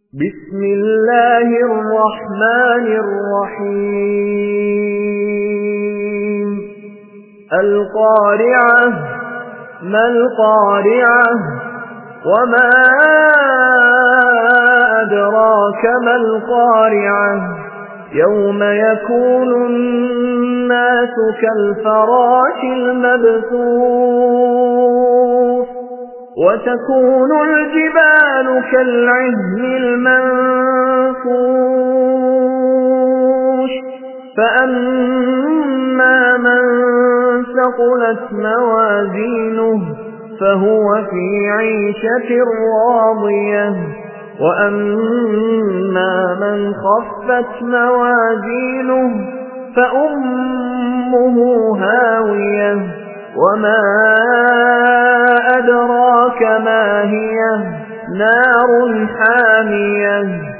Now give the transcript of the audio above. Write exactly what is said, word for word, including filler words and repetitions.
بسم الله الرحمن الرحيم القارعة ما القارعة وما أدراك ما القارعة يوم يكون الناس كالفراش المبثوث وتكون الجبال كالعهن المنفوش فأما من ثقلت موازينه فهو في عيشة راضية وأما من خفت موازينه فأمه هاوية وما أدراك ما هي نار حامية